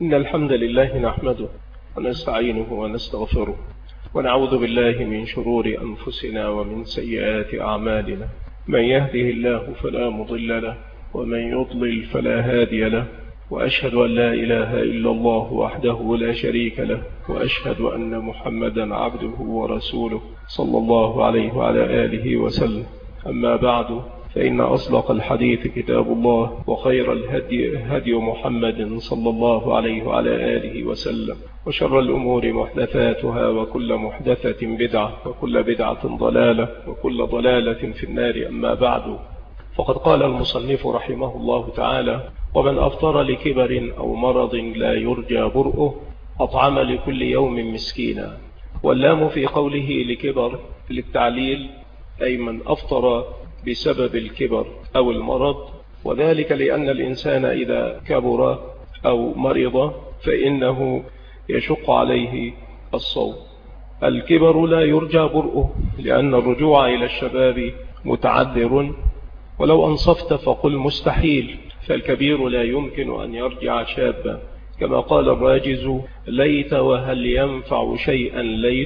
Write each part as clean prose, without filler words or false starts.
إن الحمد لله نحمده ونستعينه ونستغفره ونعوذ بالله من شرور أنفسنا ومن سيئات أعمالنا. من يهده الله فلا مضل له ومن يضلل فلا هادي له، وأشهد أن لا إله إلا الله وحده لا شريك له، وأشهد أن محمدا عبده ورسوله صلى الله عليه وعلى آله وسلم. أما بعد، فإن أصدق الحديث كتاب الله، وخير الهدي هدي محمد صلى الله عليه وعلى آله وسلم، وشر الأمور محدثاتها، وكل محدثة بدعة، وكل بدعة ضلالة، وكل ضلالة في النار. أما بعد، فقد قال المصنف رحمه الله تعالى: ومن أفطر لكبر أو مرض لا يرجى برؤه أطعم لكل يوم مسكينا. واللام في قوله لكبر للتعليل، أي من أفطر بسبب الكبر أو المرض، وذلك لأن الإنسان إذا كبر أو مرض فإنه يشق عليه الصوم. الكبر لا يرجى برؤه، لأن الرجوع إلى الشباب متعذر، ولو أنصفت فقل مستحيل، فالكبير لا يمكن أن يرجع شابا، كما قال الراجز: ليت وهل ينفع شيئا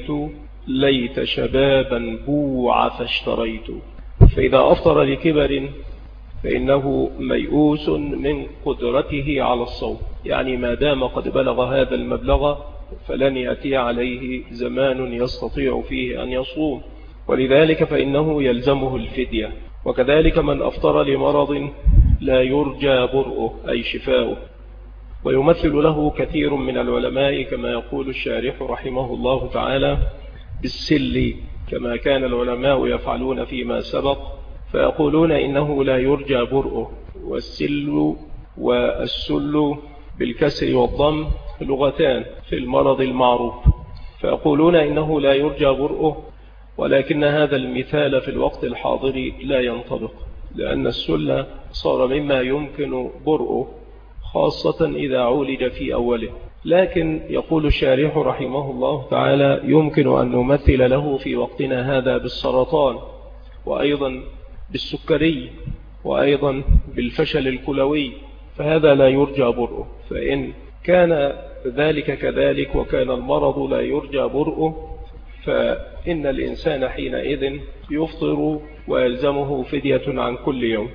ليت شبابا بوع فاشتريت. فإذا أفطر لكبر فإنه ميؤوس من قدرته على الصوم، يعني ما دام قد بلغ هذا المبلغ فلن يأتي عليه زمان يستطيع فيه أن يصوم، ولذلك فإنه يلزمه الفدية. وكذلك من أفطر لمرض لا يرجى برؤه أي شفاؤه، ويمثل له كثير من العلماء كما يقول الشارح رحمه الله تعالى بالسل، كما كان العلماء يفعلون فيما سبق، فيقولون إنه لا يرجى برؤه. والسل والسل بالكسر والضم لغتان في المرض المعروف، فيقولون إنه لا يرجى برؤه، ولكن هذا المثال في الوقت الحاضر لا ينطبق، لأن السل صار مما يمكن برؤه، خاصة إذا عولج في أوله. لكن يقول الشارح رحمه الله تعالى: يمكن أن نمثل له في وقتنا هذا بالسرطان، وأيضا بالسكري، وأيضا بالفشل الكلوي، فهذا لا يرجى برؤه. فإن كان ذلك كذلك وكان المرض لا يرجى برؤه، فإن الإنسان حينئذ يفطر ويلزمه فدية عن كل يوم.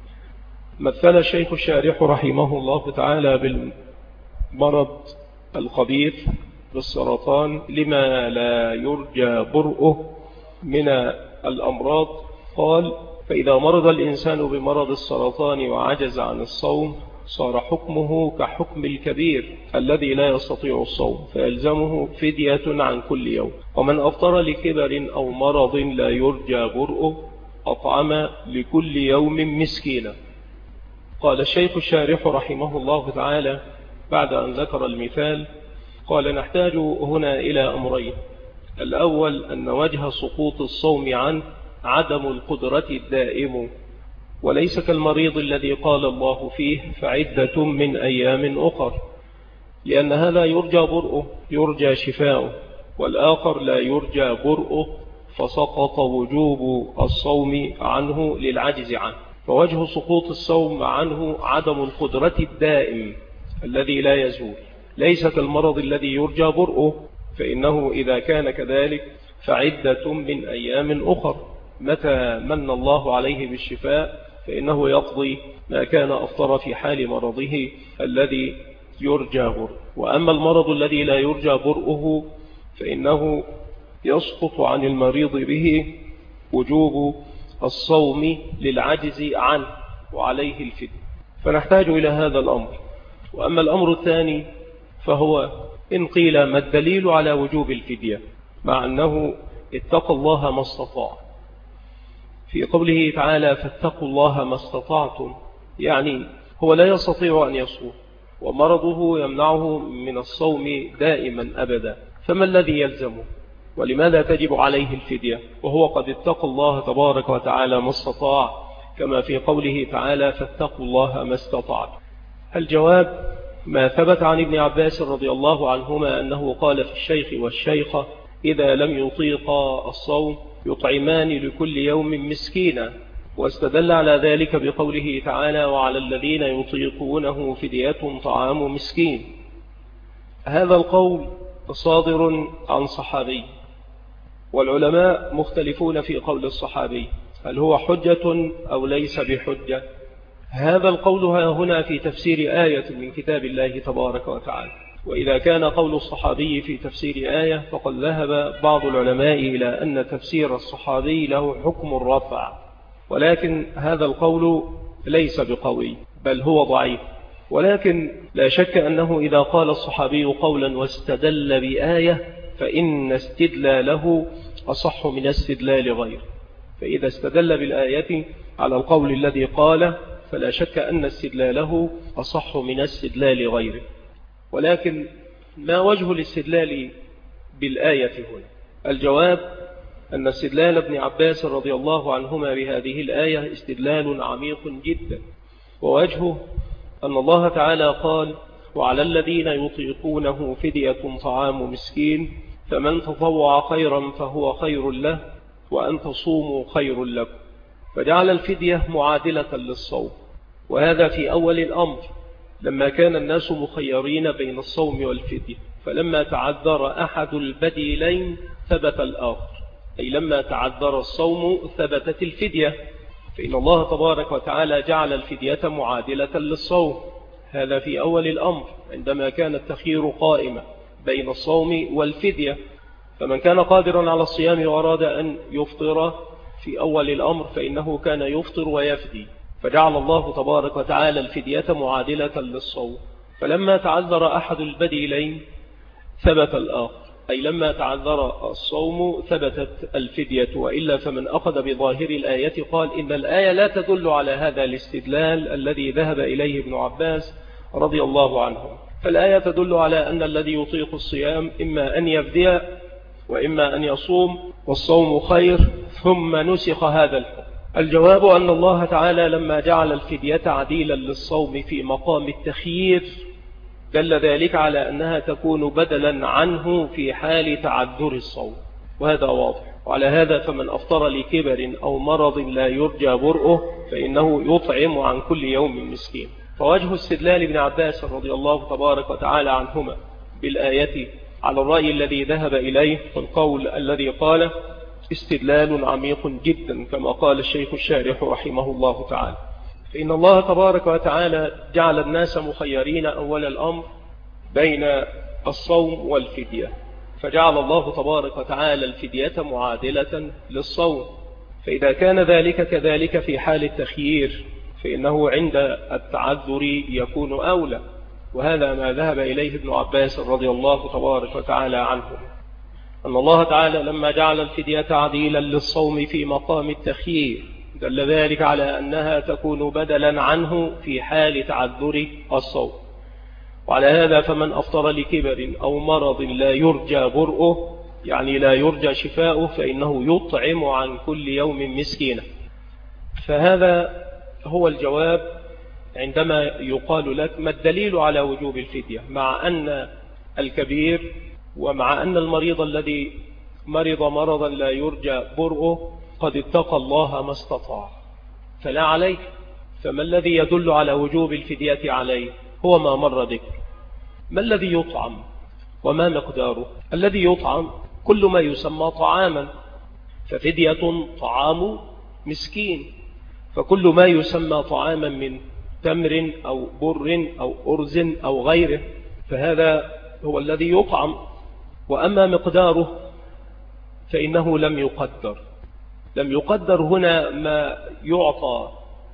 مثل الشيخ الشارح رحمه الله تعالى بالمرض الخبيث بالسرطان لما لا يرجى برؤه من الأمراض. قال: فإذا مرض الإنسان بمرض السرطان وعجز عن الصوم صار حكمه كحكم الكبير الذي لا يستطيع الصوم، فيلزمه فدية عن كل يوم. ومن أفطر لكبر أو مرض لا يرجى برؤه أطعم لكل يوم مسكينا. قال الشيخ الشارح رحمه الله تعالى بعد أن ذكر المثال، قال: نحتاج هنا إلى أمرين. الأول أن وجه سقوط الصوم عنه عدم القدرة الدائم، وليس كالمريض الذي قال الله فيه فعدة من أيام أخر، لأن هذا يرجى برؤه، يرجى شفاؤه، والآخر لا يرجى برؤه فسقط وجوب الصوم عنه للعجز عنه. فوجه سقوط الصوم عنه عدم القدرة الدائم الذي لا يزول، ليس كالمرض الذي يرجى برؤه، فإنه إذا كان كذلك فعدة من أيام أخر، متى من الله عليه بالشفاء فإنه يقضي ما كان أفطر في حال مرضه الذي يرجى برؤه. وأما المرض الذي لا يرجى برؤه فإنه يسقط عن المريض به وجوب الصوم للعجز عنه وعليه الفدية، فنحتاج إلى هذا الأمر. وأما الأمر الثاني فهو إن قيل ما الدليل على وجوب الفدية، مع أنه اتقوا الله ما استطاع، في قوله تعالى: فاتقوا الله ما استطعتم، يعني هو لا يستطيع أن يصوم ومرضه يمنعه من الصوم دائما أبدا، فما الذي يلزمه؟ ولماذا تجب عليه الفدية وهو قد اتقى الله تبارك وتعالى ما استطاع، كما في قوله تعالى: فاتقوا الله ما استطعتم؟ الجواب: ما ثبت عن ابن عباس رضي الله عنهما أنه قال في الشيخ والشيخة إذا لم يطيقا الصوم يطعمان لكل يوم مسكينا، واستدل على ذلك بقوله تعالى: وعلى الذين يطيقونه فدية طعام مسكين. هذا القول صادر عن صحابي، والعلماء مختلفون في قول الصحابي هل هو حجة أو ليس بحجة. هذا القول هنا في تفسير آية من كتاب الله تبارك وتعالى، وإذا كان قول الصحابي في تفسير آية فقد ذهب بعض العلماء إلى أن تفسير الصحابي له حكم الرفع، ولكن هذا القول ليس بقوي بل هو ضعيف. ولكن لا شك أنه إذا قال الصحابي قولا واستدل بآية فإن استدلاله أصح من استدلال غيره، فإذا استدل بالآية على القول الذي قال فلا شك أن استدلاله أصح من استدلال غيره. ولكن ما وجه الاستدلال بالآية هنا؟ الجواب أن استدلال ابن عباس رضي الله عنهما بهذه الآية استدلال عميق جدا، ووجهه أن الله تعالى قال وعلى الذين يطيقونه فدية طعام مسكين فمن تطوع خيرا فهو خير له وأن تصوموا خير لكم، فجعل الفدية معادلة للصوم، وهذا في أول الأمر لما كان الناس مخيرين بين الصوم والفدية، فلما تعذر أحد البديلين ثبت الآخر، أي لما تعذر الصوم ثبتت الفدية، فإن الله تبارك وتعالى جعل الفدية معادلة للصوم. هذا في أول الأمر عندما كان التخيير قائمة بين الصوم والفدية، فمن كان قادرا على الصيام وأراد أن يفطر في أول الأمر فإنه كان يفطر ويفدي، فجعل الله تبارك وتعالى الفدية معادلة للصوم. فلما تعذر أحد البديلين ثبت الآخر، أي لما تعذر الصوم ثبتت الفدية، وإلا فمن أخذ بظاهر الآية قال إن الآية لا تدل على هذا الاستدلال الذي ذهب إليه ابن عباس رضي الله عنه، فالآية تدل على أن الذي يطيق الصيام إما أن يفدي وإما أن يصوم، والصوم خير، ثم نسخ هذا الحكم. الجواب أن الله تعالى لما جعل الفدية عديلا للصوم في مقام التخيير دل ذلك على أنها تكون بدلا عنه في حال تعذر الصوم، وهذا واضح. وعلى هذا فمن أفطر لكبر أو مرض لا يرجى برؤه فإنه يطعم عن كل يوم مسكين. فوجه استدلال ابن عباس رضي الله تبارك وتعالى عنهما بالآية على الرأي الذي ذهب إليه والقول الذي قال استدلال عميق جدا كما قال الشيخ الشارح رحمه الله تعالى، فإن الله تبارك وتعالى جعل الناس مخيرين أول الأمر بين الصوم والفدية، فجعل الله تبارك وتعالى الفدية معادلة للصوم، فإذا كان ذلك كذلك في حال التخيير فإنه عند التعذر يكون أولى، وهذا ما ذهب إليه ابن عباس رضي الله تبارك وتعالى عنه، أن الله تعالى لما جعل الفدية عديلا للصوم في مقام التخيير دل ذلك على أنها تكون بدلا عنه في حال تعذر الصوم. وعلى هذا فمن أفطر لكبر أو مرض لا يرجى برؤه، يعني لا يرجى شفاؤه، فإنه يطعم عن كل يوم مسكينة. فهذا هو الجواب عندما يقال لك ما الدليل على وجوب الفدية، مع أن الكبير ومع أن المريض الذي مرض مرضا لا يرجى برؤه قد اتقى الله ما استطاع فلا عليه، فما الذي يدل على وجوب الفدية عليه؟ هو ما مر ذكر. ما الذي يطعم وما مقداره؟ الذي يطعم كل ما يسمى طعاما، ففدية طعام مسكين، فكل ما يسمى طعاما من تمر أو بر أو أرز أو غيره فهذا هو الذي يطعم. وأما مقداره فإنه لم يقدر هنا ما يعطى،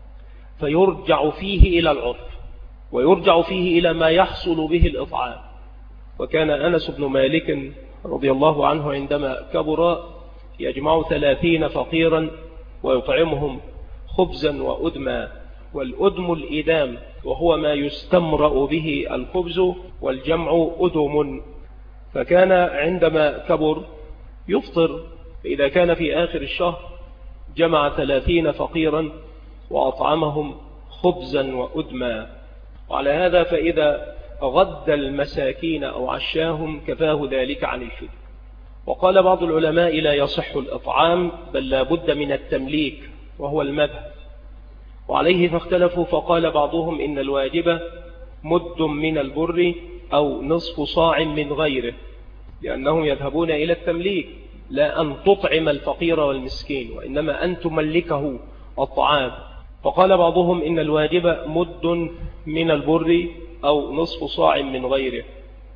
فيرجع فيه إلى العرف ويرجع فيه إلى ما يحصل به الإطعام. وكان أنس بن مالك رضي الله عنه عندما كبر يجمع 30 فقيرا ويطعمهم خبزا وأدما، والأدم الإدام وهو ما يستمرأ به الخبز، والجمع أدم. فكان عندما كبر يفطر، فإذا كان في آخر الشهر جمع 30 فقيرا وأطعمهم خبزا وأدما. وعلى هذا فإذا غد المساكين أو عشاهم كفاه ذلك عن الفدية. وقال بعض العلماء لا يصح الإطعام بل لا بد من التمليك وهو المذهب، وعليه فاختلفوا، فقال بعضهم إن الواجب مد من البر أو نصف صاع من غيره، لأنهم يذهبون إلى التمليك، لا أن تطعم الفقير والمسكين، وإنما أن تملكه الطعام. فقال بعضهم إن الواجب مد من البر أو نصف صاع من غيره،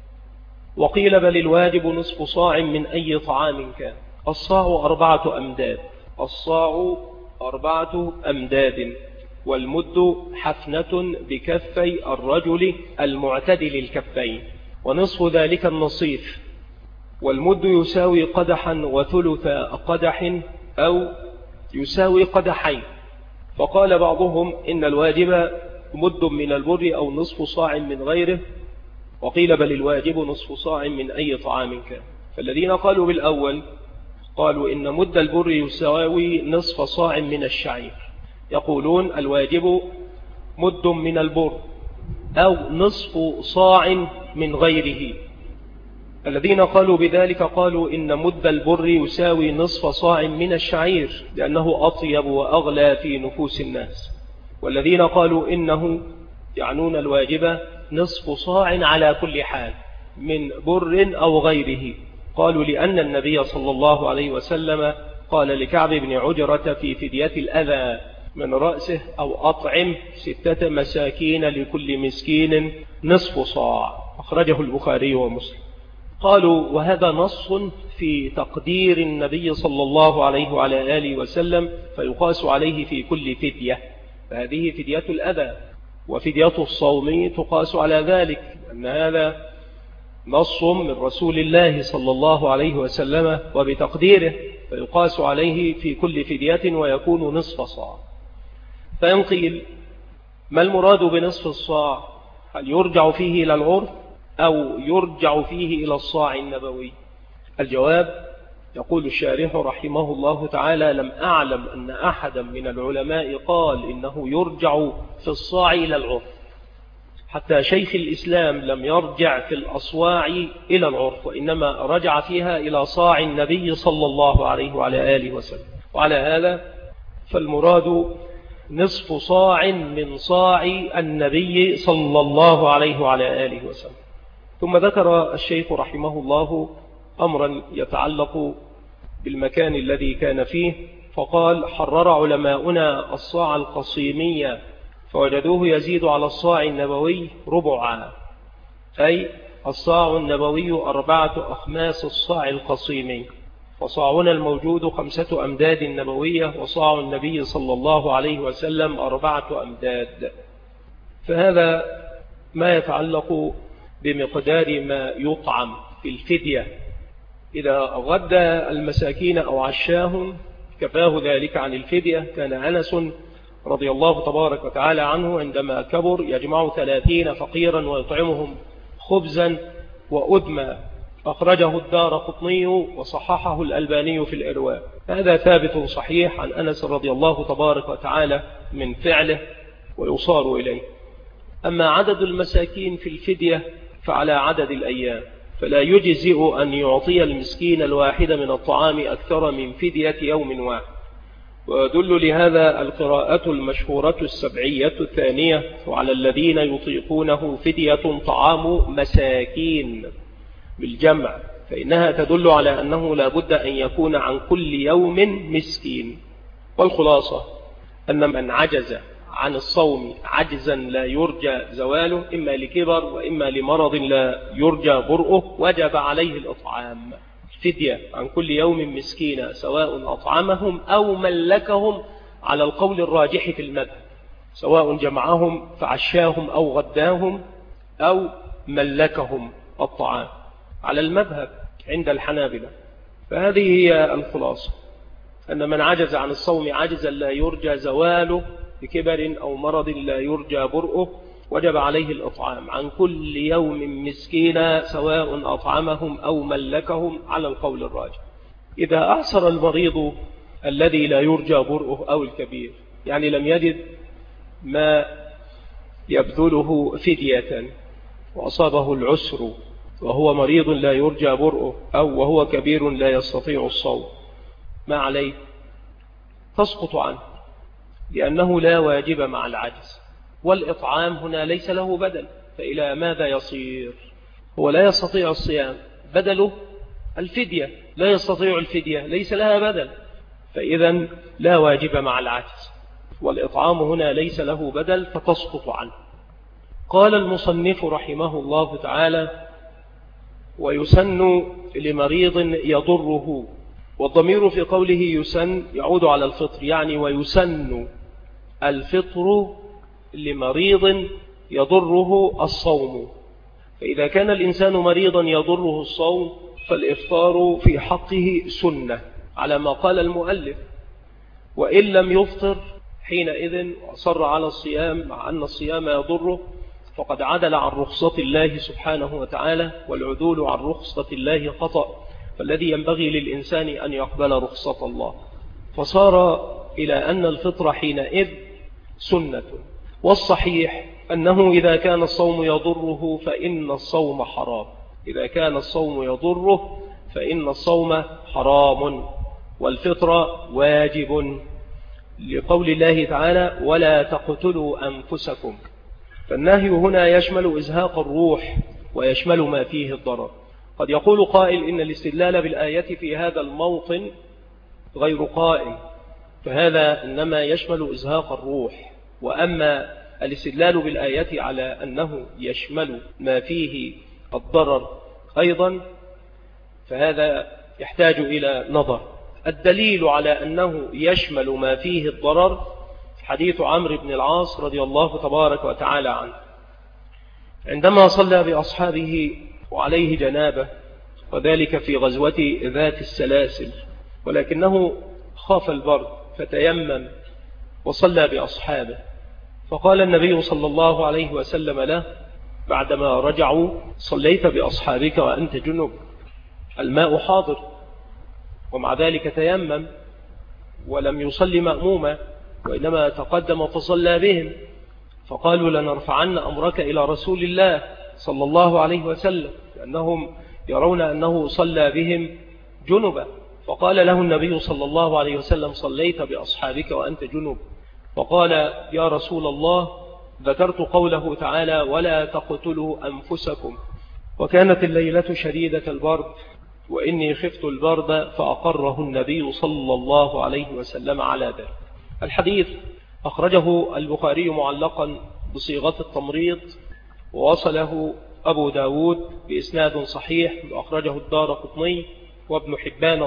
وقيل بل الواجب نصف صاع من أي طعام كان. الصاع 4 أمداد، الصاع 4 أمداد، والمد حفنة بكفي الرجل المعتدل الكفين، ونصف ذلك النصيف. والمد يساوي قدحا وثلث قدح أو يساوي قدحين. فقال بعضهم إن الواجب مد من البر أو نصف صاع من غيره، وقيل بل الواجب نصف صاع من أي طعام كان. فالذين قالوا بالأول قالوا إن مد البر يساوي نصف صاع من الشعير، يقولون الواجب مد من البر أو نصف صاع من غيره. الذين قالوا بذلك قالوا إن مد البر يساوي نصف صاع من الشعير، لأنه أطيب وأغلى في نفوس الناس. والذين قالوا إنه يعنون الواجب نصف صاع على كل حال من بر أو غيره، قالوا لأن النبي صلى الله عليه وسلم قال لكعب بن عجرة في فدية الأذى من رأسه أو أطعم 6 مساكين لكل مسكين نصف صاع، أخرجه البخاري ومسلم. قالوا وهذا نص في تقدير النبي صلى الله عليه وعلى آله وسلم، فيقاس عليه في كل فدية، فهذه فدية الأذى، وفدية الصوم تقاس على ذلك، أن هذا نص من رسول الله صلى الله عليه وسلم وبتقديره، فيقاس عليه في كل فدية ويكون نصف صاع. فإن قيل ما المراد بنصف الصاع؟ هل يرجع فيه إلى العرف أو يرجع فيه إلى الصاع النبوي؟ الجواب يقول الشارح رحمه الله تعالى لم أعلم أن أحدا من العلماء قال إنه يرجع في الصاع إلى العرف، حتى شيخ الإسلام لم يرجع في الأصواع إلى العرف، وإنما رجع فيها إلى صاع النبي صلى الله عليه وعلى آله وسلم. وعلى هذا فالمراد نصف صاع من صاع النبي صلى الله عليه وعلى آله وسلم. ثم ذكر الشيخ رحمه الله أمرا يتعلق بالمكان الذي كان فيه، فقال حرر علماؤنا الصاع القصيمية فوجدوه يزيد على الصاع النبوي ربعا، أي الصاع النبوي 4 أخماس الصاع القصيمي، وصاعنا الموجود 5 أمداد نبوية، وصاع النبي صلى الله عليه وسلم 4 أمداد. فهذا ما يتعلق بمقدار ما يطعم في الفدية. إذا غدى المساكين أو عشاهم كفاه ذلك عن الفدية. كان أنس رضي الله تبارك وتعالى عنه عندما كبر يجمع 30 فقيرا ويطعمهم خبزا وأدما، أخرجه الدارقطني وصححه الألباني في الإرواء. هذا ثابت صحيح عن أنس رضي الله تبارك وتعالى من فعله ويصار إليه. أما عدد المساكين في الفدية فعلى عدد الأيام، فلا يجزئ أن يعطي المسكين الواحد من الطعام أكثر من فدية يوم واحد. ويدل لهذا القراءة المشهورة السبعية الثانية وعلى الذين يطيقونه فدية طعام مساكين بالجمع، فإنها تدل على أنه لا بد أن يكون عن كل يوم مسكين. والخلاصة أن من عجز عن الصوم عجزا لا يرجى زواله، إما لكبر وإما لمرض لا يرجى برؤه، وجب عليه الإطعام فدية عن كل يوم مسكين، سواء أطعمهم أو ملكهم على القول الراجح في المذهب، سواء جمعهم فعشاهم أو غداهم أو ملكهم الطعام على المذهب عند الحنابلة. فهذه هي الخلاصة، أن من عجز عن الصوم عجزا لا يرجى زواله بكبر أو مرض لا يرجى برؤه، وجب عليه الإطعام عن كل يوم مسكينا، سواء أطعمهم أو ملكهم على القول الراجح. إذا أعسر المريض الذي لا يرجى برؤه أو الكبير، يعني لم يجد ما يبذله فدية وأصابه العسر وهو مريض لا يرجى برؤه أو وهو كبير لا يستطيع الصوم، ما عليه؟ تسقط عنه، لأنه لا واجب مع العجز، والإطعام هنا ليس له بدل، فإلى ماذا يصير؟ هو لا يستطيع الصيام، بدله الفدية، لا يستطيع الفدية، ليس لها بدل، فإذا لا واجب مع العجز، والإطعام هنا ليس له بدل فتسقط عنه. قال المصنف رحمه الله تعالى: ويسن لمريض يضره، والضمير في قوله يسن يعود على الفطر، يعني ويسن الفطر لمريض يضره الصوم. فإذا كان الإنسان مريضا يضره الصوم فالإفطار في حقه سنة على ما قال المؤلف، وإن لم يفطر حينئذ وأصر على الصيام مع أن الصيام يضره فقد عدل عن رخصة الله سبحانه وتعالى، والعدول عن رخصة الله خطأ، فالذي ينبغي للإنسان أن يقبل رخصة الله، فصار إلى أن الفطر حينئذ سنة. والصحيح أنه إذا كان الصوم يضره فإن الصوم حرام، إذا كان الصوم يضره فإن الصوم حرام، والفطر واجب لقول الله تعالى: ولا تقتلوا أنفسكم. فالنهي هنا يشمل إزهاق الروح ويشمل ما فيه الضرر. قد يقول قائل إن الاستدلال بالآية في هذا الموطن غير قائم، فهذا إنما يشمل إزهاق الروح، وأما الاستدلال بالآية على أنه يشمل ما فيه الضرر أيضا فهذا يحتاج إلى نظر. الدليل على أنه يشمل ما فيه الضرر حديث عمرو بن العاص رضي الله تبارك وتعالى عنه، عندما صلى بأصحابه وعليه جنابه، وذلك في غزوة ذات السلاسل، ولكنه خاف البرد فتيمم وصلى بأصحابه، فقال النبي صلى الله عليه وسلم له بعدما رجعوا: صليت بأصحابك وأنت جنب، الماء حاضر، ومع ذلك تيمم ولم يصلي مأموما وإنما تقدم فصلى بهم، فقالوا: لنرفعن أمرك إلى رسول الله صلى الله عليه وسلم، لأنهم يرون أنه صلى بهم جنبا. فقال له النبي صلى الله عليه وسلم: صليت بأصحابك وأنت جنب. فقال: يا رسول الله، ذكرت قوله تعالى: ولا تقتلوا أنفسكم، وكانت الليلة شديدة البرد وإني خفت البرد، فأقره النبي صلى الله عليه وسلم على ذلك. الحديث أخرجه البخاري معلقا بصيغة التمريض، ووصله أبو داود بإسناد صحيح، وأخرجه الدارقطني وابن حبان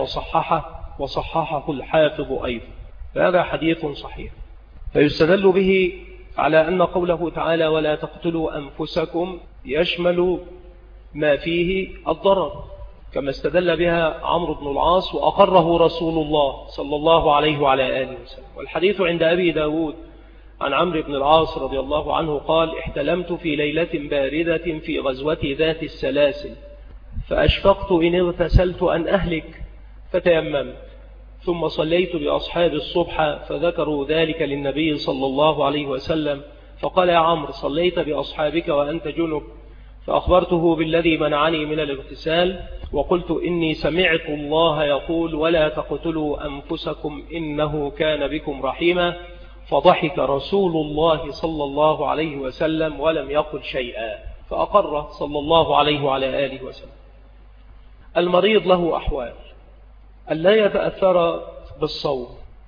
وصححه الحافظ أيضا، فهذا حديث صحيح. فيستدل به على أن قوله تعالى: ولا تقتلوا أنفسكم يشمل ما فيه الضرر، كما استدل بها عمرو بن العاص وأقره رسول الله صلى الله عليه وعلى آله وسلم. والحديث عند أبي داود عن عمرو بن العاص رضي الله عنه قال: احتلمت في ليلة باردة في غزوة ذات السلاسل، فأشفقت إن اغتسلت أن أهلك فتيممت، ثم صليت بأصحاب الصبح فذكروا ذلك للنبي صلى الله عليه وسلم، فقال: يا عمرو، صليت بأصحابك وأنت جنب؟ فأخبرته بالذي منعني من الاغتسال، وقلت: إني سمعت الله يقول: ولا تقتلوا أنفسكم إنه كان بكم رحيما. فضحك رسول الله صلى الله عليه وسلم ولم يقل شيئا، فأقر صلى الله عليه وعلى آله وسلم. المريض له أحوال: ألا يتأثر بالصوم،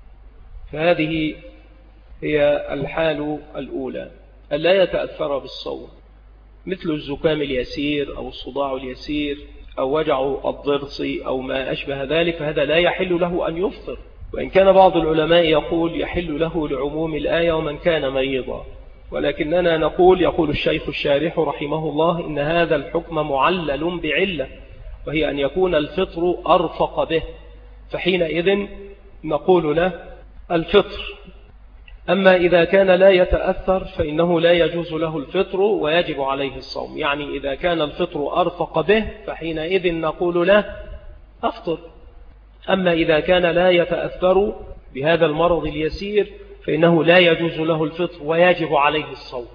فهذه هي الحال الأولى، ألا يتأثر بالصوم، مثل الزكام اليسير أو الصداع اليسير أو وجع الضرس أو ما أشبه ذلك، فهذا لا يحل له أن يفطر، وإن كان بعض العلماء يقول يحل له لعموم الآية ومن كان مريضا، ولكننا نقول، يقول الشيخ الشارح رحمه الله: إن هذا الحكم معلل بعلة، وهي أن يكون الفطر أرفق به، فحينئذ نقول له الفطر. أما إذا كان لا يتأثر فإنه لا يجوز له الفطر ويجب عليه الصوم، يعني إذا كان الفطر أرفق به فحينئذ نقول له أفطر. أما إذا كان لا يتأثر بهذا المرض اليسير فإنه لا يجوز له الفطر ويجب عليه الصوم.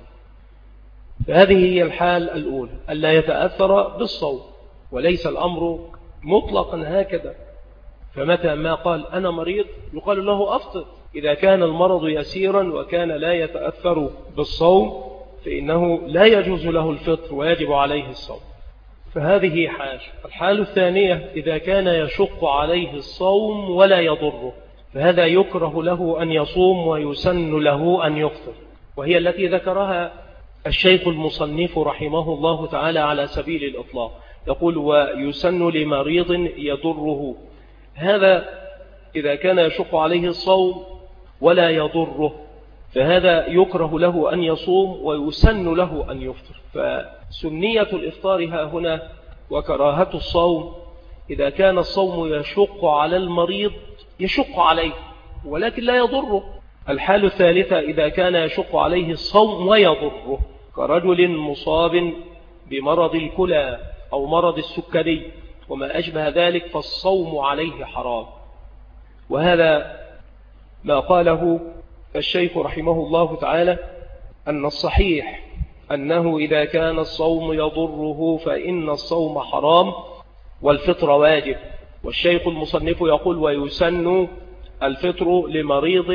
فهذه هي الحال الأولى، ألا يتأثر بالصوم، وليس الأمر مطلقا هكذا، فمتى ما قال أنا مريض يقال له أفطر. إذا كان المرض يسيرا وكان لا يتأثر بالصوم فإنه لا يجوز له الفطر ويجب عليه الصوم. فهذه حال. الحال الثانية إذا كان يشق عليه الصوم ولا يضره، فهذا يكره له أن يصوم ويسن له أن يفطر، وهي التي ذكرها الشيخ المصنف رحمه الله تعالى على سبيل الإطلاق. يقول ويسن لمريض يضره، هذا إذا كان يشق عليه الصوم ولا يضره فهذا يكره له أن يصوم ويسن له أن يفطر. فسنية الإفطار ها هنا وكراهة الصوم إذا كان الصوم يشق على المريض، يشق عليه ولكن لا يضره. الحال الثالثة إذا كان يشق عليه الصوم ويضره، كرجل مصاب بمرض الكلى أو مرض السكري وما أشبه ذلك، فالصوم عليه حرام. وهذا ما قاله الشيخ رحمه الله تعالى أن الصحيح أنه إذا كان الصوم يضره فإن الصوم حرام والفطر واجب. والشيخ المصنف يقول ويسن الفطر لمريض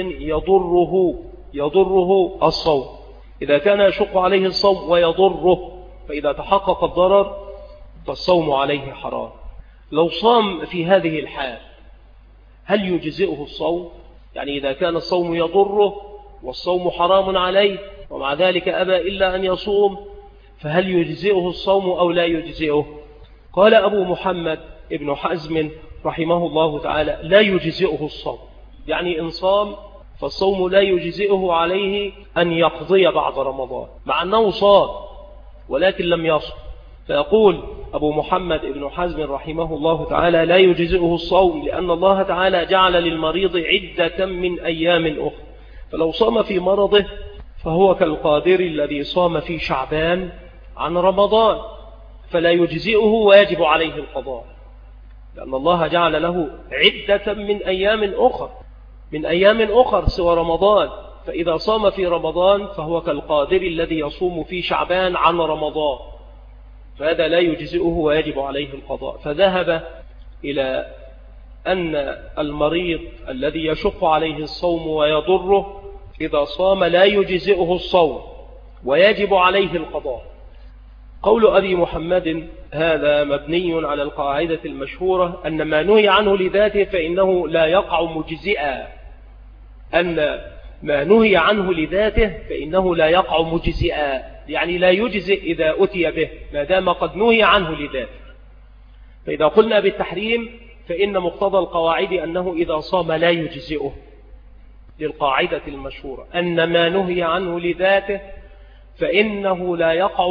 يضره الصوم. إذا كان يشق عليه الصوم ويضره، فإذا تحقق الضرر فالصوم عليه حرام. لو صام في هذه الحال هل يجزئه الصوم؟ يعني إذا كان الصوم يضره والصوم حرام عليه ومع ذلك أبى إلا أن يصوم، فهل يجزئه الصوم أو لا يجزئه؟ قال أبو محمد ابن حزم رحمه الله تعالى لا يجزئه الصوم، يعني إن صام فالصوم لا يجزئه عليه أن يقضي بعد رمضان، مع أنه صام ولكن لم يصم. فيقول أبو محمد ابن حزم رحمه الله تعالى لا يجزئه الصوم، لأن الله تعالى جعل للمريض عدة من أيام أخرى، فلو صام في مرضه فهو كالقادر الذي صام في شعبان عن رمضان، فلا يجزئه ويجب عليه القضاء، لأن الله جعل له عدة من أيام أخر سوى رمضان. فإذا صام في رمضان فهو كالقادر الذي يصوم في شعبان عن رمضان، فهذا لا يجزئه ويجب عليه القضاء. فذهب إلى أن المريض الذي يشق عليه الصوم ويضره إذا صام لا يجزئه الصوم ويجب عليه القضاء. قول أبي محمد هذا مبني على القاعدة المشهورة أن ما نهي عنه لذاته فإنه لا يقع مجزئا، أن ما نهي عنه لذاته فإنه لا يقع مجزئا، يعني لا يجزئ إذا أتي به ما دام قد نهي عنه لذاته. فإذا قلنا بالتحريم فإن مقتضى القواعد أنه إذا صام لا يجزئه، للقاعدة المشهورة أن ما نهي عنه لذاته فإنه لا يقع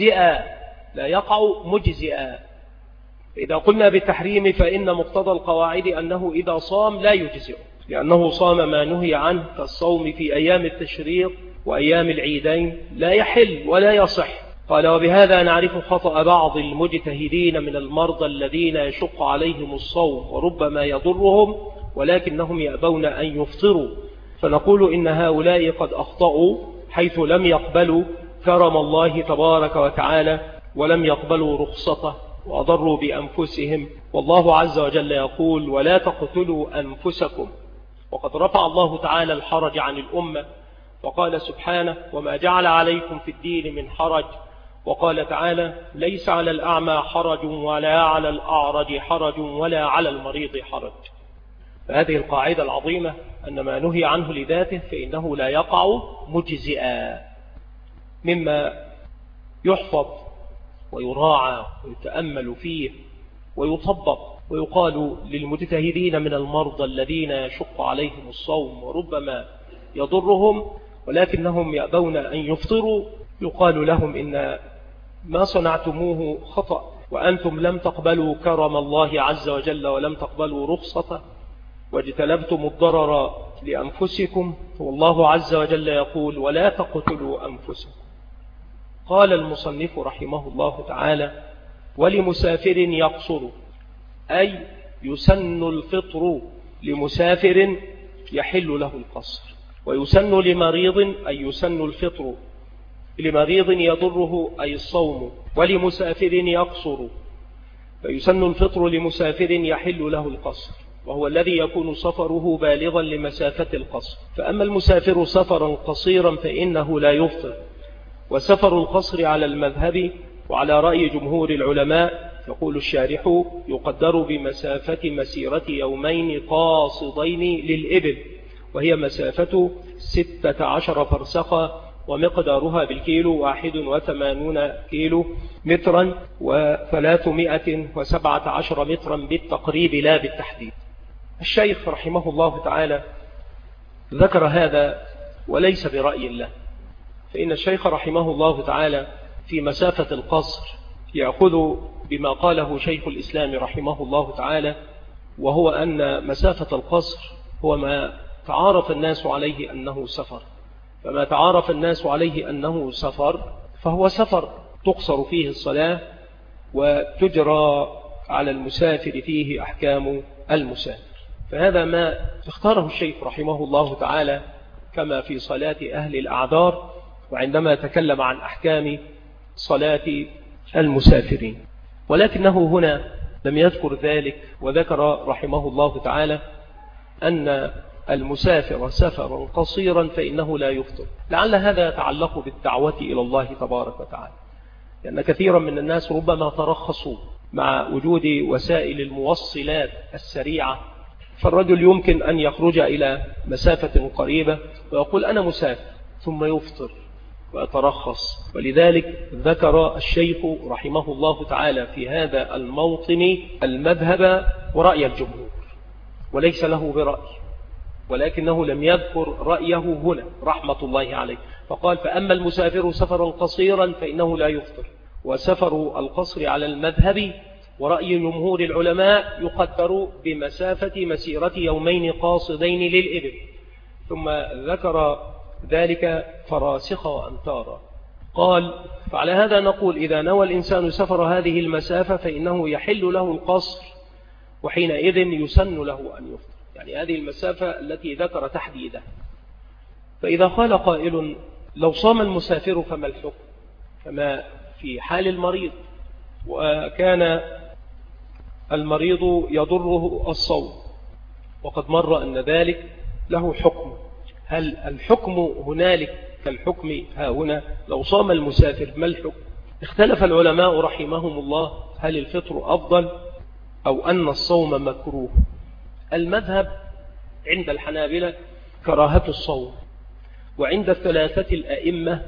مجزئا. فإذا قلنا بالتحريم فإن مقتضى القواعد أنه إذا صام لا يجزئه، لأنه صام ما نهي عنه كالصوم في أيام التشريق وأيام العيدين لا يحل ولا يصح. قال وبهذا نعرف خطأ بعض المجتهدين من المرضى الذين يشق عليهم الصوم وربما يضرهم ولكنهم يأبون أن يفطروا، فنقول إن هؤلاء قد أخطأوا حيث لم يقبلوا كرم الله تبارك وتعالى ولم يقبلوا رخصته وأضروا بأنفسهم. والله عز وجل يقول ولا تقتلوا أنفسكم، وقد رفع الله تعالى الحرج عن الأمة وقال سبحانه وما جعل عليكم في الدين من حرج، وقال تعالى ليس على الأعمى حرج ولا على الأعرج حرج ولا على المريض حرج. فهذه القاعدة العظيمة أن ما نهي عنه لذاته فإنه لا يقع مجزئا. مما يحفظ ويراعى ويتأمل فيه ويطبق ويقال للمجتهدين من المرضى الذين يشق عليهم الصوم وربما يضرهم ولكنهم يأبون أن يفطروا، يقال لهم إن ما صنعتموه خطأ، وأنتم لم تقبلوا كرم الله عز وجل ولم تقبلوا رخصته واجتنبتم الضرر لأنفسكم، والله عز وجل يقول ولا تقتلوا أنفسكم. قال المصنف رحمه الله تعالى ولمسافر يقصر، أي يسن الفطر لمسافر يحل له القصر، ويسن لمريض أي يسن الفطر لمريض يضره أي الصوم، ولمسافر يقصر فيسن الفطر لمسافر يحل له القصر، وهو الذي يكون سفره بالغا لمسافة القصر. فأما المسافر سفرا قصيرا فإنه لا يفطر، وسفر القصر على المذهب وعلى رأي جمهور العلماء يقول الشارح يقدر بمسافة مسيرة يومين قاصدين للإبل، وهي مسافة 16 فرسخا، ومقدارها بالكيلو 81 كيلو مترا و317 مترا بالتقريب لا بالتحديد. الشيخ رحمه الله تعالى ذكر هذا وليس برأي الله، فإن الشيخ رحمه الله تعالى في مسافة القصر يأخذ بما قاله شيخ الإسلام رحمه الله تعالى، وهو أن مسافة القصر هو ما تعارف الناس عليه أنه سفر، فما تعارف الناس عليه أنه سفر فهو سفر تقصر فيه الصلاة وتجرى على المسافر فيه أحكام المسافر. فهذا ما اختاره الشيخ رحمه الله تعالى كما في صلاة أهل الأعذار، وعندما تكلم عن أحكام صلاة المسافرين، ولكنه هنا لم يذكر ذلك، وذكر رحمه الله تعالى أن المسافر سفرا قصيرا فإنه لا يفطر، لعل هذا يتعلق بالدعوة إلى الله تبارك وتعالى، لأن كثيرا من الناس ربما ترخصوا مع وجود وسائل الموصلات السريعة، فالرجل يمكن أن يخرج إلى مسافة قريبة ويقول أنا مسافر ثم يفطر ويترخص. ولذلك ذكر الشيخ رحمه الله تعالى في هذا الموطن المذهب ورأي الجمهور، وليس له برأي، ولكنه لم يذكر رأيه هنا رحمة الله عليه، فقال فأما المسافر سفرا قصيرا فإنه لا يفطر. وسفر القصر على المذهب ورأي جمهور العلماء يقدر بمسافة مسيرة يومين قاصدين للإبل، ثم ذكر ذلك فراسخ وأمتارا. قال فعلى هذا نقول إذا نوى الإنسان سفر هذه المسافة فإنه يحل له القصر، وحينئذ يسن له أن يفطر، يعني هذه المسافة التي ذكر تحديدها. فإذا قال قائل لو صام المسافر فما الحكم؟ كما في حال المريض، وكان المريض يضره الصوم، وقد مر أن ذلك له حكم. هل الحكم هنالك كالحكم ها هنا؟ لو صام المسافر ما الحكم؟ اختلف العلماء رحمهم الله هل الفطر أفضل أو أن الصوم مكروه. المذهب عند الحنابلة كراهة الصوم، وعند الثلاثة الأئمة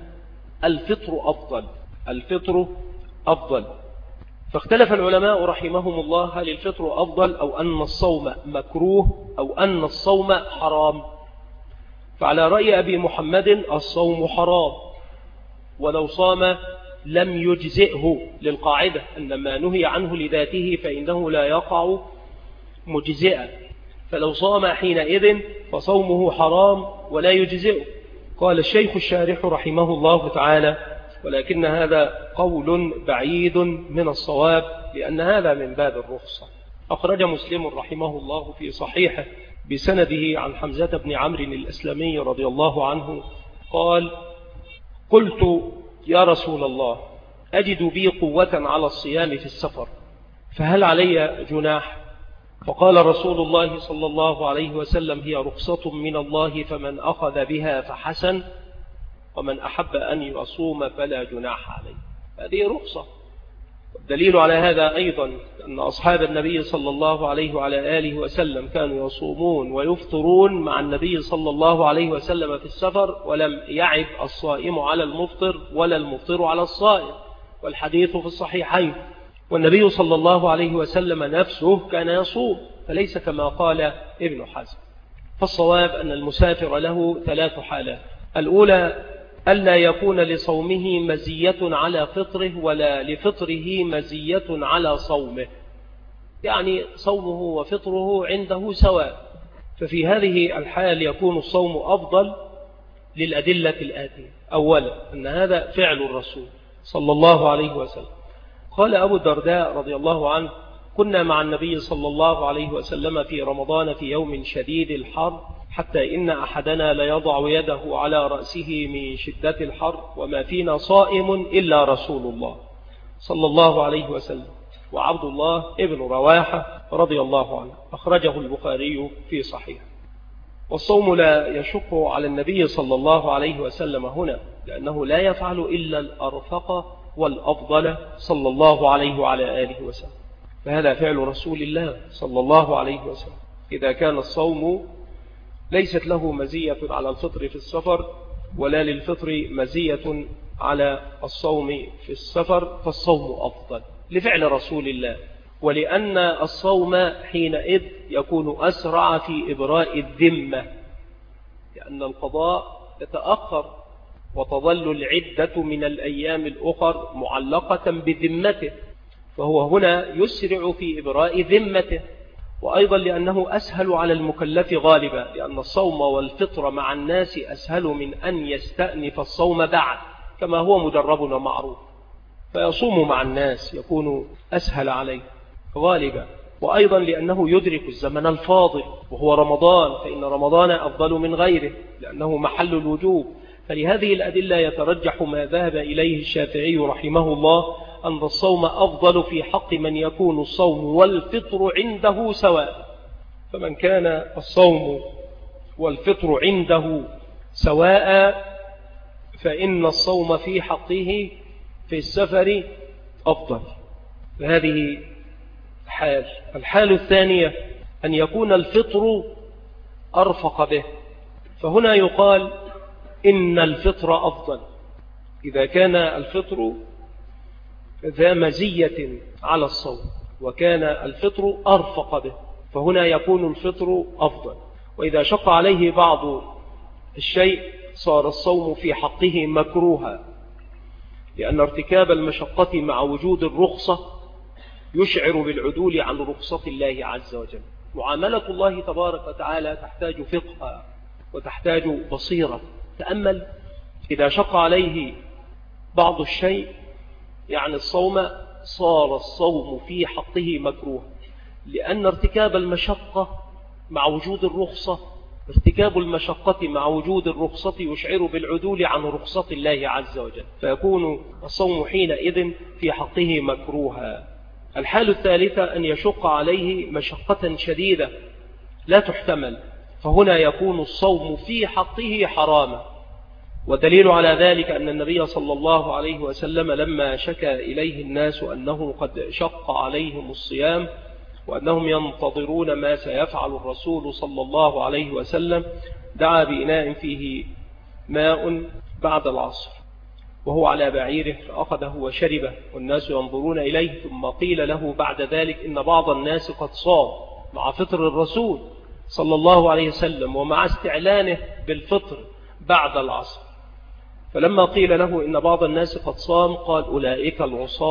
الفطر أفضل، الفطر أفضل. فاختلف العلماء رحمهم الله هل الفطر أفضل أو أن الصوم مكروه أو أن الصوم حرام. فعلى رأي أبي محمد الصوم حرام، ولو صام لم يجزئه، للقاعدة أن ما نهي عنه لذاته فإنه لا يقع مجزئا، فلو صام حينئذ فصومه حرام ولا يجزئه. قال الشيخ الشارح رحمه الله تعالى ولكن هذا قول بعيد من الصواب، لأن هذا من باب الرخصة. أخرج مسلم رحمه الله في صحيحه بسنده عن حمزة بن عمرو الأسلمي رضي الله عنه قال قلت يا رسول الله أجد بي قوة على الصيام في السفر فهل علي جناح؟ فقال رسول الله صلى الله عليه وسلم هي رخصة من الله فمن أخذ بها فحسن، ومن أحب أن يصوم فلا جناح عليه. هذه رخصة. والدليل على هذا أيضا أن أصحاب النبي صلى الله عليه وعلى آله وسلم كانوا يصومون ويفطرون مع النبي صلى الله عليه وسلم في السفر، ولم يعب الصائم على المفطر ولا المفطر على الصائم، والحديث في الصحيحين. والنبي صلى الله عليه وسلم نفسه كان يصوم، فليس كما قال ابن حزم. فالصواب أن المسافر له ثلاث حالات: الأولى ألا يكون لصومه مزية على فطره ولا لفطره مزية على صومه، يعني صومه وفطره عنده سواء. ففي هذه الحال يكون الصوم أفضل للأدلة الآتية. أولا أن هذا فعل الرسول صلى الله عليه وسلم. قال أبو الدرداء رضي الله عنه كنا مع النبي صلى الله عليه وسلم في رمضان في يوم شديد الحر حتى إن أحدنا ليضع يده على رأسه من شدة الحر وما فينا صائم إلا رسول الله صلى الله عليه وسلم وعبد الله ابن رواحة رضي الله عنه. أخرجه البخاري في صحيح. والصوم لا يشق على النبي صلى الله عليه وسلم هنا، لأنه لا يفعل إلا الأرفق والأفضل صلى الله عليه وعلى آله وسلم. فهذا فعل رسول الله صلى الله عليه وسلم. إذا كان الصوم ليست له مزية على الفطر في السفر ولا للفطر مزية على الصوم في السفر فالصوم أفضل لفعل رسول الله، ولأن الصوم حينئذ يكون أسرع في إبراء الذمة، لأن القضاء يتأخر وتظل العدة من الأيام الأخر معلقة بذمته، فهو هنا يسرع في إبراء ذمته. وأيضا لأنه أسهل على المكلف غالبا، لأن الصوم والفطر مع الناس أسهل من أن يستأنف الصوم بعد، كما هو مجربنا معروف، فيصوم مع الناس يكون أسهل عليه غالبا. وأيضا لأنه يدرك الزمن الفاضل وهو رمضان، فإن رمضان أفضل من غيره لأنه محل الوجوب. فلهذه الأدلة يترجح ما ذهب إليه الشافعي رحمه الله أن الصوم أفضل في حق من يكون الصوم والفطر عنده سواء. فمن كان الصوم والفطر عنده سواء فإن الصوم في حقه في السفر أفضل. فهذه الحال الثانية أن يكون الفطر أرفق به، فهنا يقال إن الفطر أفضل إذا كان الفطر ذا مزية على الصوم وكان الفطر أرفق به، فهنا يكون الفطر أفضل. وإذا شق عليه بعض الشيء صار الصوم في حقه مكروها، لأن ارتكاب المشقة مع وجود الرخصة يشعر بالعدول عن رخصة الله عز وجل. معاملة الله تبارك وتعالى تحتاج فقه وتحتاج بصيرة. تأمل إذا شق عليه بعض الشيء يعني الصوم صار الصوم في حقه مكروه، لأن ارتكاب المشقة مع وجود الرخصة يشعر بالعدول عن رخصة الله عز وجل، فيكون الصوم حينئذ في حقه مكروها. الحال الثالثة أن يشق عليه مشقة شديدة لا تحتمل، فهنا يكون الصوم في حقه حراما. ودليل على ذلك أن النبي صلى الله عليه وسلم لما شكى إليه الناس أنه قد شق عليهم الصيام وأنهم ينتظرون ما سيفعل الرسول صلى الله عليه وسلم دعا بإناء فيه ماء بعد العصر وهو على بعيره فأخذه وشربه والناس ينظرون إليه، ثم قيل له بعد ذلك إن بعض الناس قد صام مع فطر الرسول صلى الله عليه وسلم ومع استعلانه بالفطر بعد العصر، فلما قيل له إن بعض الناس قد صام قال أولئك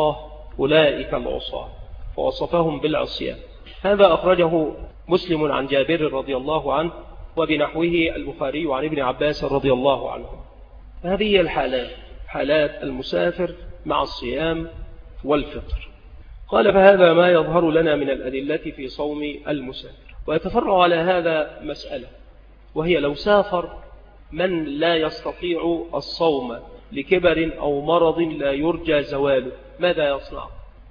العصاة فوصفهم بالعصيان. هذا أخرجه مسلم عن جابر رضي الله عنه وبنحوه البخاري عن ابن عباس رضي الله عنه. هذه الحالات حالات المسافر مع الصيام والفطر. قال فهذا ما يظهر لنا من الأدلة في صوم المسافر. ويتفرع على هذا مسألة، وهي لو سافر من لا يستطيع الصوم لكبر أو مرض لا يرجى زواله ماذا يصنع؟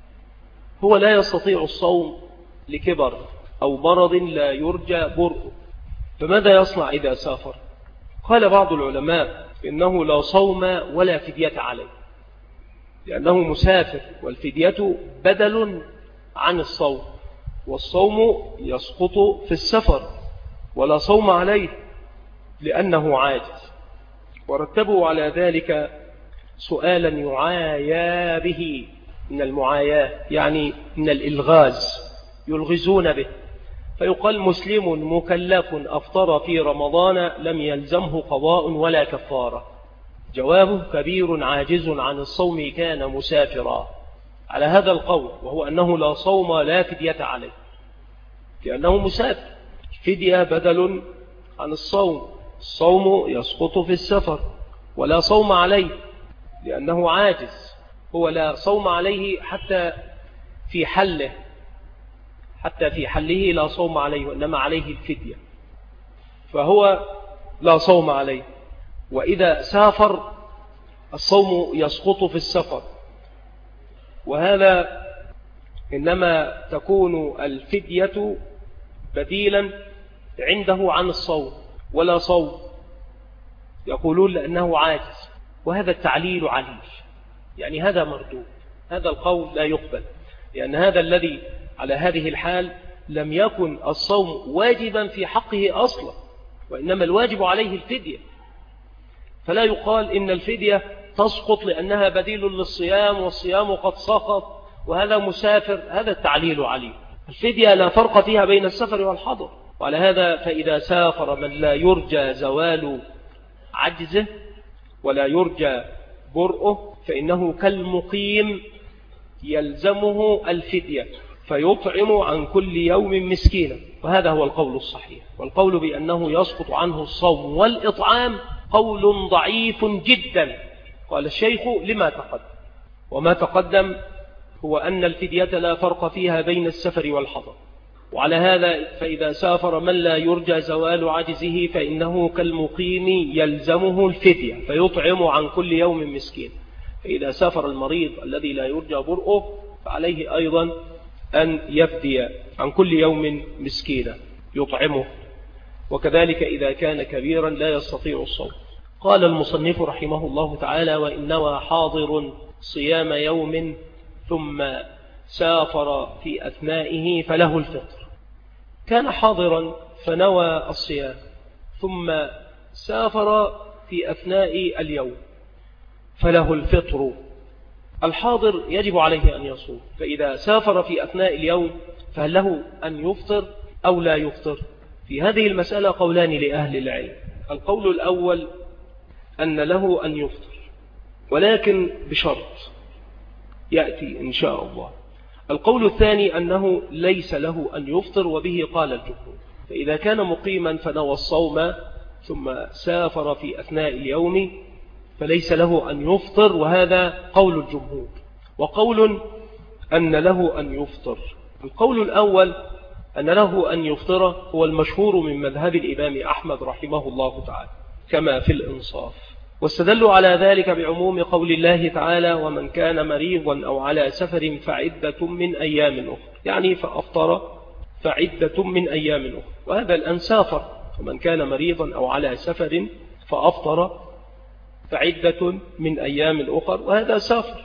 هو لا يستطيع الصوم لكبر أو مرض لا يرجى برؤه، فماذا يصنع إذا سافر؟ قال بعض العلماء إنه لا صوم ولا فدية عليه، لأنه مسافر والفدية بدل عن الصوم، والصوم يسقط في السفر ولا صوم عليه لأنه عاجز. ورتبوا على ذلك سؤالا يعايا به من المعاياة، يعني من الإلغاز، يلغزون به، فيقال مسلم مكلف أفطر في رمضان لم يلزمه قضاء ولا كفارة. جوابه كبير عاجز عن الصوم كان مسافرا، على هذا القول، وهو أنه لا صوم لا فدية عليه لأنه مسافر، فدية بدل عن الصوم، الصوم يسقط في السفر ولا صوم عليه لأنه عاجز، هو لا صوم عليه حتى في حله لا صوم عليه وإنما عليه الفدية، فهو لا صوم عليه. وإذا سافر الصوم يسقط في السفر، وهذا إنما تكون الفدية بديلا عنده عن الصوم ولا صوم، يقولون لأنه عاجز، وهذا التعليل عليل يعني هذا مردود، هذا القول لا يقبل، لأن هذا الذي على هذه الحال لم يكن الصوم واجبا في حقه أصلا، وإنما الواجب عليه الفدية. فلا يقال إن الفدية تسقط لأنها بديل للصيام والصيام قد سقط وهذا مسافر، هذا التعليل عليه. الفدية لا فرق فيها بين السفر والحضر. وعلى هذا فإذا سافر من لا يرجى زوال عجزه ولا يرجى برؤه فإنه كالمقيم يلزمه الفدية فيطعم عن كل يوم مسكينا، وهذا هو القول الصحيح. والقول بأنه يسقط عنه الصوم والإطعام قول ضعيف جدا، قال الشيخ لما تقدم. وما تقدم هو أن الفدية لا فرق فيها بين السفر والحضر. وعلى هذا فإذا سافر من لا يرجى زوال عجزه فإنه كالمقيم يلزمه الفدية فيطعم عن كل يوم مسكين. فإذا سافر المريض الذي لا يرجى برؤه فعليه أيضا أن يفدي عن كل يوم مسكينا يطعمه، وكذلك إذا كان كبيرا لا يستطيع الصوم. قال المصنف رحمه الله تعالى: وإن نوى حاضر صيام يوم ثم سافر في أثنائه فله الفطر. كان حاضرا فنوى الصيام ثم سافر في أثناء اليوم فله الفطر. الحاضر يجب عليه أن يصوم، فإذا سافر في أثناء اليوم فهل له أن يفطر أو لا يفطر؟ في هذه المسألة قولان لأهل العلم. القول الأول أن له أن يفطر، ولكن بشرط يأتي إن شاء الله. القول الثاني أنه ليس له أن يفطر، وبه قال الجمهور. فإذا كان مقيما فنوى الصوم ثم سافر في أثناء اليوم فليس له أن يفطر، وهذا قول الجمهور. وقول أن له أن يفطر، القول الأول أن له أن يفطر هو المشهور من مذهب الإمام أحمد رحمه الله تعالى كما في الإنصاف، واستدلوا على ذلك بعموم قول الله تعالى: ومن كان مريضا أو على سفر فعدة من أيام أخرى، يعني فأفطر فعدة من أيام أخرى. وهذا الآن سافر، ومن كان مريضا أو على سفر فأفطر فعدة من أيام أخرى، وهذا سافر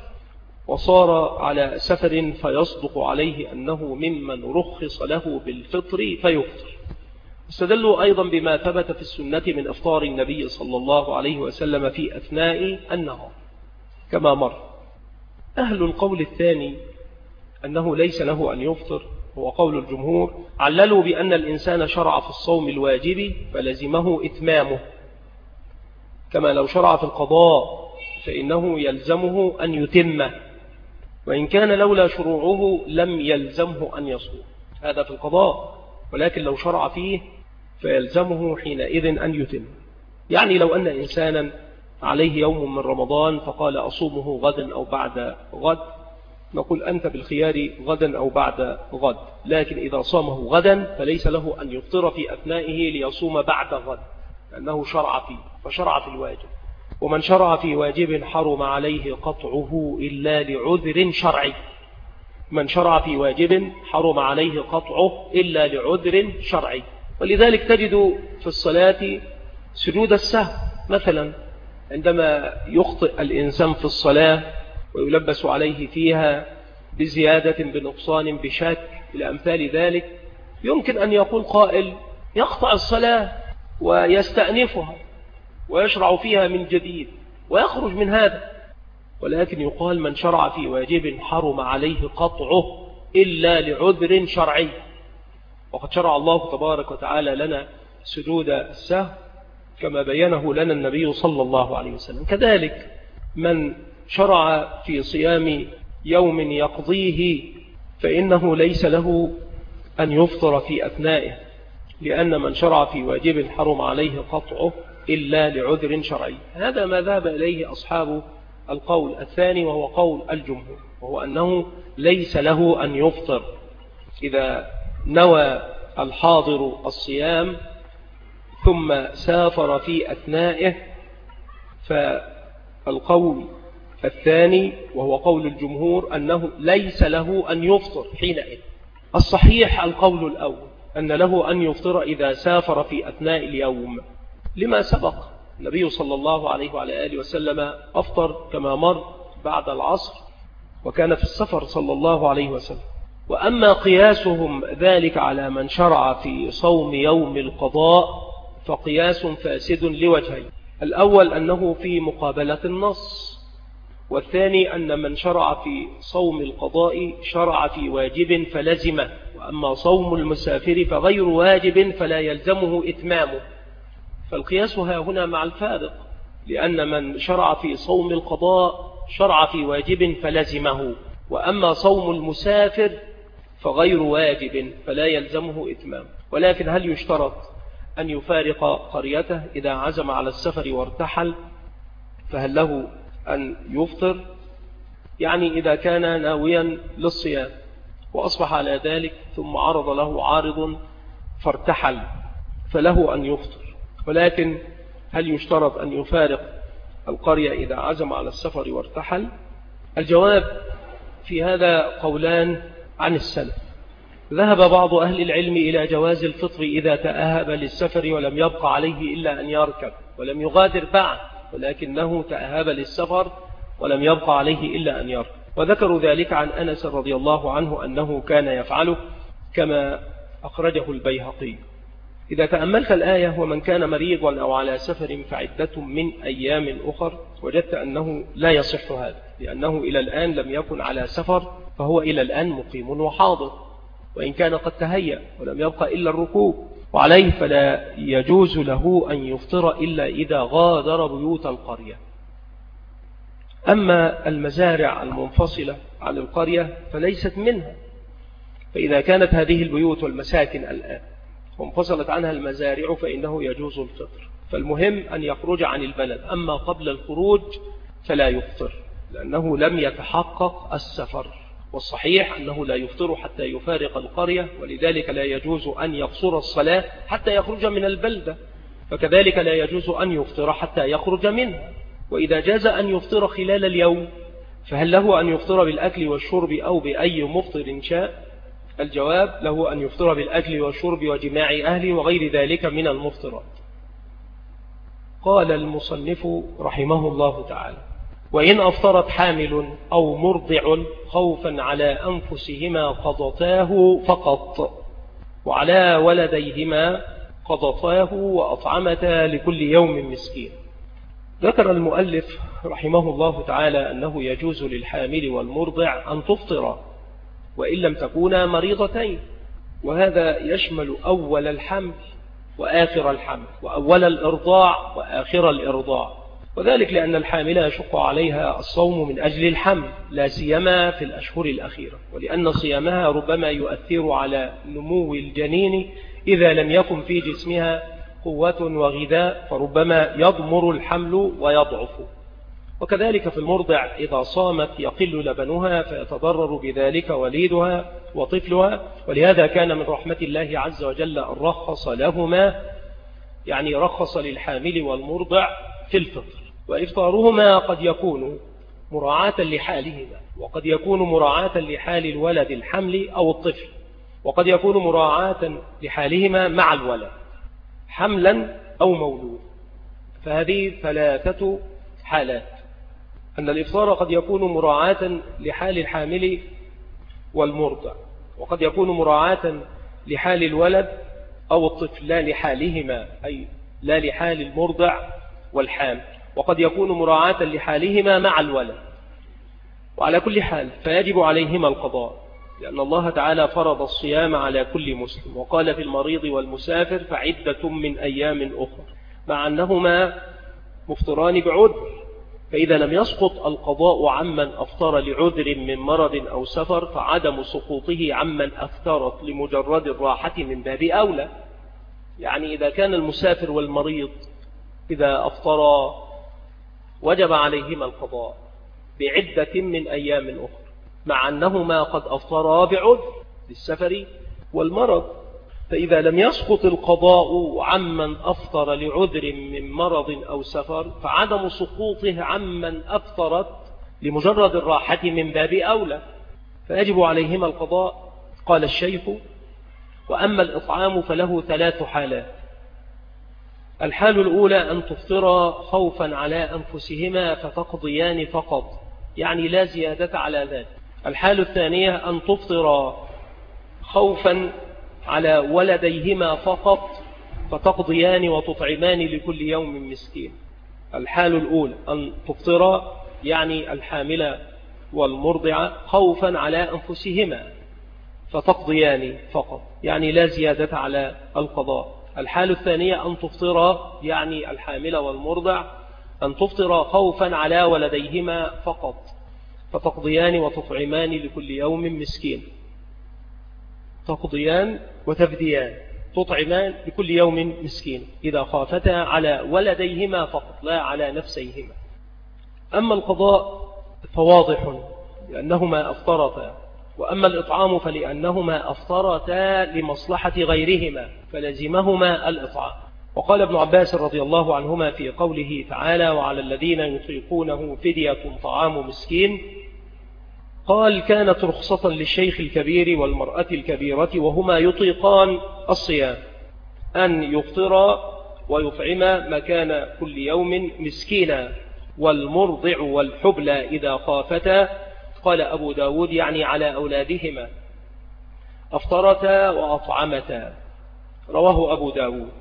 وصار على سفر فيصدق عليه أنه ممن رخص له بالفطر فيفطر. استدلوا أيضا بما ثبت في السنة من إفطار النبي صلى الله عليه وسلم في أثناء النهار كما مر. أهل القول الثاني أنه ليس له أن يفطر هو قول الجمهور، عللوا بأن الإنسان شرع في الصوم الواجب فلزمه إتمامه، كما لو شرع في القضاء فإنه يلزمه أن يتمه، وإن كان لولا شروعه لم يلزمه أن يصوم. هذا في القضاء، ولكن لو شرع فيه فيلزمه حينئذ أن يتم. يعني لو أن إنسانا عليه يوم من رمضان فقال أصومه غدا أو بعد غد، نقول أنت بالخيار غدا أو بعد غد، لكن إذا صامه غدا فليس له أن يفطر في أثنائه ليصوم بعد غد، لأنه شرع فيه فشرع في الواجب. ومن شرع في واجب حرم عليه قطعه إلا لعذر شرعي. من شرع في واجب حرم عليه قطعه إلا لعذر شرعي. ولذلك تجد في الصلاة سجود السهو مثلا، عندما يخطئ الإنسان في الصلاة ويلبس عليه فيها بزيادة بنقصان بشك إلى أمثال ذلك، يمكن أن يقول قائل يقطع الصلاة ويستأنفها ويشرع فيها من جديد ويخرج من هذا، ولكن يقال من شرع في واجب حرم عليه قطعه إلا لعذر شرعي. وقد شرع الله تبارك وتعالى لنا سجود السهو كما بينه لنا النبي صلى الله عليه وسلم. كذلك من شرع في صيام يوم يقضيه فإنه ليس له أن يفطر في أثنائه، لأن من شرع في واجب حرم عليه قطعه إلا لعذر شرعي. هذا ما ذهب إليه أصحاب القول الثاني وهو قول الجمهور، وهو أنه ليس له أن يفطر إذا نوى الحاضر الصيام ثم سافر في أثنائه. فالقول الثاني وهو قول الجمهور أنه ليس له أن يفطر حينئذ. الصحيح القول الأول أن له أن يفطر إذا سافر في أثناء اليوم، لما سبق النبي صلى الله عليه وعلى آله وسلم أفطر كما مر بعد العصر، وكان في السفر صلى الله عليه وسلم. وأما قياسهم ذلك على من شرع في صوم يوم القضاء فقياس فاسد لوجهين: الأول أنه في مقابلة النص، والثاني أن من شرع في صوم القضاء شرع في واجب فلزمه، وأما صوم المسافر فغير واجب فلا يلزمه إتمامه. فالقياس ها هنا مع الفارق، لأن من شرع في صوم القضاء شرع في واجب فلزمه، وأما صوم المسافر فغير واجب فلا يلزمه إتمام. ولكن هل يشترط أن يفارق قريته إذا عزم على السفر وارتحل؟ فهل له أن يفطر؟ يعني إذا كان ناويا للصيام وأصبح على ذلك ثم عرض له عارض فارتحل فله أن يفطر. ولكن هل يشترط أن يفارق القرية إذا عزم على السفر وارتحل؟ الجواب في هذا قولان عن السلف. ذهب بعض أهل العلم إلى جواز الفطر إذا تأهب للسفر ولم يبقى عليه إلا أن يركب ولم يغادر بعد، ولكنه تأهب للسفر ولم يبقى عليه إلا أن يركب. وذكروا ذلك عن أنس رضي الله عنه أنه كان يفعله كما أخرجه البيهقي. إذا تأملت الآية ومن كان مريضا أو على سفر فعدة من أيام أخر، وجدت أنه لا يصح هذا، لأنه إلى الآن لم يكن على سفر، فهو إلى الآن مقيم وحاضر، وإن كان قد تهيأ ولم يبقى إلا الركوب، وعليه فلا يجوز له أن يفطر إلا إذا غادر بيوت القرية. أما المزارع المنفصلة عن القرية فليست منها، فإذا كانت هذه البيوت والمساكن الآن وانفصلت عنها المزارع فإنه يجوز الفطر. فالمهم أن يخرج عن البلد، أما قبل الخروج فلا يفطر لأنه لم يتحقق السفر، والصحيح أنه لا يفطر حتى يفارق القرية، ولذلك لا يجوز أن يقصر الصلاة حتى يخرج من البلدة، فكذلك لا يجوز أن يفطر حتى يخرج منها. وإذا جاز أن يفطر خلال اليوم فهل له أن يفطر بالأكل والشرب أو بأي مفطر شاء؟ الجواب: له أن يفطر بالأكل والشرب وجماع أهله وغير ذلك من المفطرات. قال المصنف رحمه الله تعالى: وإن أفطرت حامل أو مرضع خوفا على أنفسهما قضتاه فقط، وعلى ولديهما قضتاه وأطعمتا لكل يوم مسكين. ذكر المؤلف رحمه الله تعالى أنه يجوز للحامل والمرضع أن تفطر وإن لم تكونا مريضتين، وهذا يشمل أول الحمل وآخر الحمل، وأول الإرضاع وآخر الإرضاع، وذلك لأن الحامل يشق عليها الصوم من أجل الحمل لا سيما في الأشهر الأخيرة، ولأن صيامها ربما يؤثر على نمو الجنين إذا لم يكن في جسمها قوة وغذاء، فربما يضمر الحمل ويضعف. وكذلك في المرضع إذا صامت يقل لبنها فيتضرر بذلك وليدها وطفلها، ولهذا كان من رحمة الله عز وجل أن رخص لهما، يعني رخص للحامل والمرضع في الفطر. وإفطارهما قد يكون مراعاة لحالهما، وقد يكون مراعاة لحال الولد الحمل أو الطفل، وقد يكون مراعاة لحالهما مع الولد حملا أو مولود. فهذه ثلاثة حالات: أن الإفطار قد يكون مراعاة لحال الحامل والمرضع، وقد يكون مراعاة لحال الولد أو الطفل لا لحالهما، أي لا لحال المرضع والحامل، وقد يكون مراعاة لحالهما مع الولد. وعلى كل حال فيجب عليهما القضاء، لأن الله تعالى فرض الصيام على كل مسلم، وقال في المريض والمسافر فعدة من أيام أخرى، مع أنهما مفطران بعذر. فإذا لم يسقط القضاء عمن أفطر لعذر من مرض أو سفر فعدم سقوطه عمن أفطرت لمجرد الراحة من باب أولى. يعني إذا كان المسافر والمريض إذا أفطرا وجب عليهما القضاء بعدة من أيام أخرى، مع أنهما قد أفطرا بعذر للسفر والمرض. فإذا لم يسقط القضاء عمن أفطر لعذر من مرض أو سفر فعدم سقوطه عمن أفطرت لمجرد الراحة من باب أولى، فيجب عليهما القضاء. قال الشيخ: وأما الإطعام فله ثلاث حالات: الحال الأولى أن تفطر خوفا على أنفسهما فتقضيان فقط، يعني لا زيادة على ذلك. الحالة الثانية أن تفطر خوفا على ولديهما فقط فتقضيان وتطعمان لكل يوم مسكين. الحالة الأولى أن تفطر يعني الحاملة والمرضعة خوفا على أنفسهما فتقضيان فقط يعني لا زيادة على القضاء. الحالة الثانية أن تفطر يعني الحاملة والمرضع أن تفطر خوفا على ولديهما فقط فتقضيان وتطعمان لكل يوم مسكين. تقضيان وتفديان، تطعمان لكل يوم مسكين إذا خافتا على ولديهما فقط لا على نفسيهما. أما القضاء فواضح لأنهما أفطرتا، وأما الإطعام فلأنهما أفطرتا لمصلحة غيرهما فلزمهما الإطعام. وقال ابن عباس رضي الله عنهما في قوله تعالى وعلى الذين يطيقونه فدية طعام مسكين، قال كانت رخصة للشيخ الكبير والمرأة الكبيرة وهما يطيقان الصيام أن يفطر ويطعم مكان كل يوم مسكينا، والمرضع والحبلى إذا خافتا، قال أبو داود يعني على أولادهما، أفطرتا وأطعمتا، رواه أبو داود.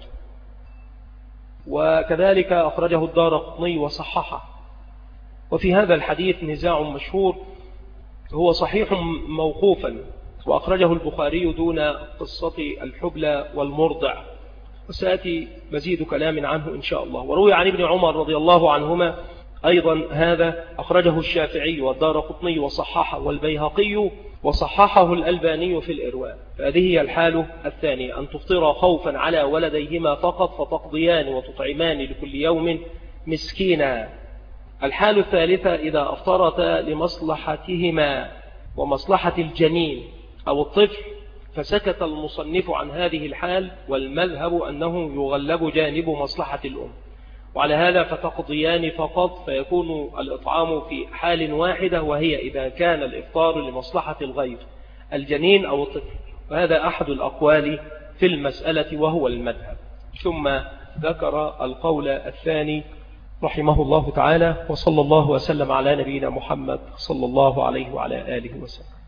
وكذلك أخرجه الدارقطني وصححه. وفي هذا الحديث نزاع مشهور، هو صحيح موقوفا وأخرجه البخاري دون قصة الحبلى والمرضع، وسيأتي مزيد كلام عنه إن شاء الله. وروي عن ابن عمر رضي الله عنهما أيضا هذا، أخرجه الشافعي والدارقطني وصححه والبيهقي وصححه الألباني في الإرواء. فهذه هي الحالة الثانية أن تفطر خوفا على ولديهما فقط فتقضيان وتطعمان لكل يوم مسكينا. الحالة الثالثة إذا أفطرتا لمصلحتهما ومصلحة الجنين أو الطفل، فسكت المصنف عن هذه الحال، والمذهب أنه يغلب جانب مصلحة الأم، وعلى هذا فتقضيان فقط، فيكون الإطعام في حال واحدة، وهي إذا كان الإفطار لمصلحة الغير الجنين أو الطفل. وهذا أحد الأقوال في المسألة وهو المذهب. ثم ذكر القول الثاني رحمه الله تعالى، وصلى الله وسلم على نبينا محمد صلى الله عليه وعلى آله وسلم.